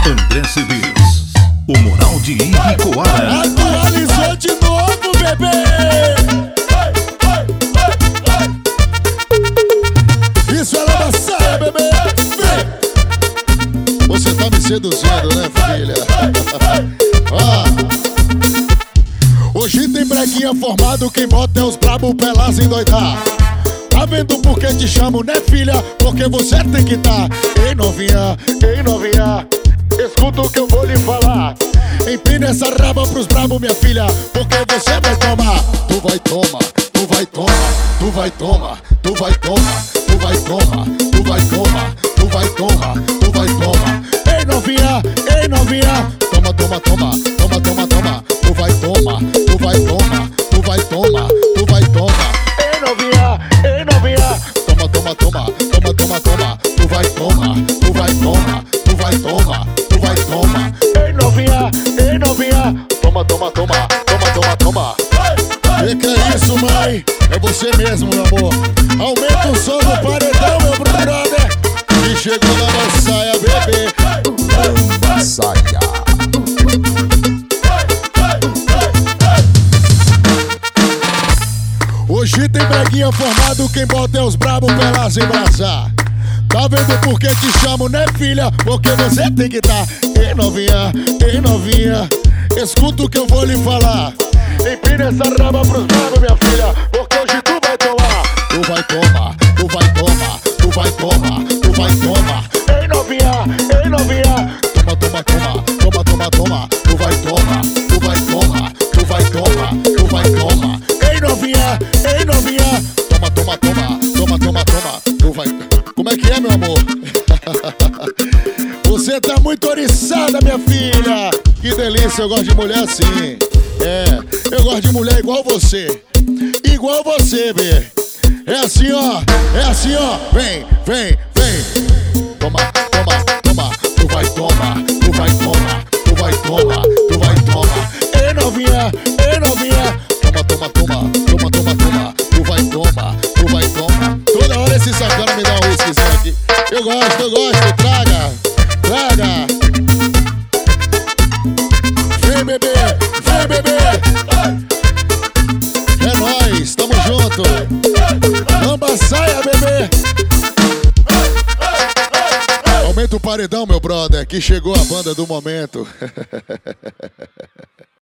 André Cedês, o moral de Iggy Coara. Atualizou de novo, bebê. Isso é lava saia, bebê. Você tá me seduzindo, né, filha? Hoje tem breguinha formado, quem bota é os brabo pelas endoidar. Tá vendo por que te chamo, né, filha? Porque você tem que tá. Ei, novinha, escuta o que eu vou lhe falar. Empina essa raba pros brabo, minha filha, porque você vai tomar. Tu vai tomar, tu vai tomar, tu vai tomar, tu vai tomar, tu vai tomar, tu vai tomar, tu vai tomar, tu vai tomar. Ei, novinha, toma, toma, toma, toma, toma, toma. Tu vai tomar, tu vai tomar, tu vai tomar, tu vai tomar. Ei, novinha, toma, toma, toma, toma, toma, toma. Tu vai tomar, tu vai tomar, tu vai tomar, tu vai tomar. Ei, novinha, toma, toma, toma, toma, toma, toma. Que é isso, mãe? É você mesmo, meu amor. Aumenta o som do paredão, meu brother. E chegou lá na saia, bebê. Saia. Hoje tem breguinha formado, quem bota é os brabo pelas embrasar. Tá vendo por que te chamo, né, filha? Porque você tem que tá. Ei, novinha, escuta o que eu vou lhe falar. Empina essa raba pros brabo, minha filha, porque hoje tu vai tomar. Tu vai tomar, tu vai tomar, tu vai tomar, tu vai tomar. Ei, novinha, toma, toma, toma, toma, toma, toma. Tu vai tomar, tu vai tomar, tu vai tomar, tu vai tomar. Ei, novinha, toma, toma, toma, toma, toma, toma. Tu vai. Como é que é, meu amor? Você tá muito oriçada, minha filha. Que delícia, eu gosto de mulher assim. Eu gosto de mulher igual você. Igual você, bê. É assim, ó. Vem. Toma, toma, toma. Tu vai tomar, tu vai tomar, tu vai tomar, tu vai tomar. Ei, novinha. Toma, toma, toma, toma, toma, toma. Tu vai tomar, tu vai tomar. Toda hora esse sacana me dá um whiskyzinho aqui. Eu gosto, traga. Vem, bebê. É nóis, tamo junto. Lamba saia, bebê. Aumenta o paredão, meu brother, que chegou a banda do momento.